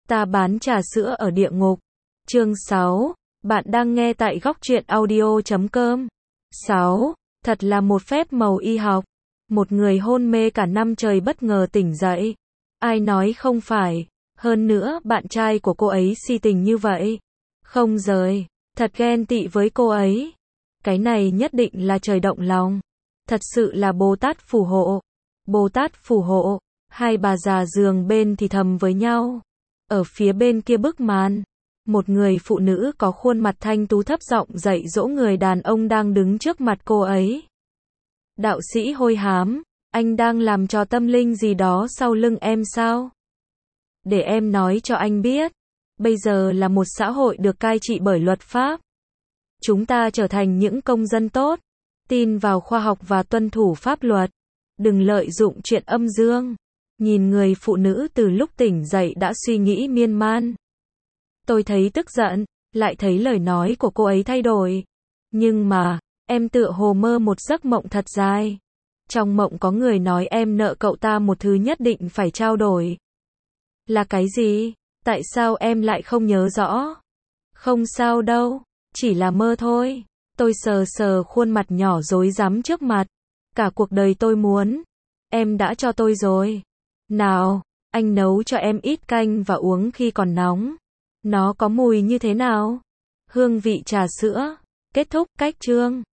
Ta bán trà sữa ở địa ngục. Chương 6. Bạn đang nghe tại góc truyện audio.com. 6. Thật là một phép màu y học. Một người hôn mê cả năm trời bất ngờ tỉnh dậy. Ai nói không phải. Hơn nữa, bạn trai của cô ấy si tình như vậy. Không rời. Thật ghen tị với cô ấy. Cái này nhất định là trời động lòng. Thật sự là Bồ Tát phù hộ. Bồ Tát phù hộ. Hai bà già giường bên thì thầm với nhau. Ở phía bên kia bức màn, một người phụ nữ có khuôn mặt thanh tú thấp giọng dạy dỗ người đàn ông đang đứng trước mặt cô ấy. Đạo sĩ hôi hám, anh đang làm trò tâm linh gì đó sau lưng em sao? Để em nói cho anh biết, bây giờ là một xã hội được cai trị bởi luật pháp. Chúng ta trở thành những công dân tốt, tin vào khoa học và tuân thủ pháp luật. Đừng lợi dụng chuyện âm dương. Nhìn người phụ nữ từ lúc tỉnh dậy đã suy nghĩ miên man. Tôi thấy tức giận, lại thấy lời nói của cô ấy thay đổi. Nhưng mà, em tựa hồ mơ một giấc mộng thật dài. Trong mộng có người nói em nợ cậu ta một thứ nhất định phải trao đổi. Là cái gì? Tại sao em lại không nhớ rõ? Không sao đâu, chỉ là mơ thôi. Tôi sờ sờ khuôn mặt nhỏ rối rắm trước mặt. Cả cuộc đời tôi muốn. Em đã cho tôi rồi. Nào, anh nấu cho em ít canh và uống khi còn nóng. Nó có mùi như thế nào? Hương vị trà sữa. Kết thúc cách chương.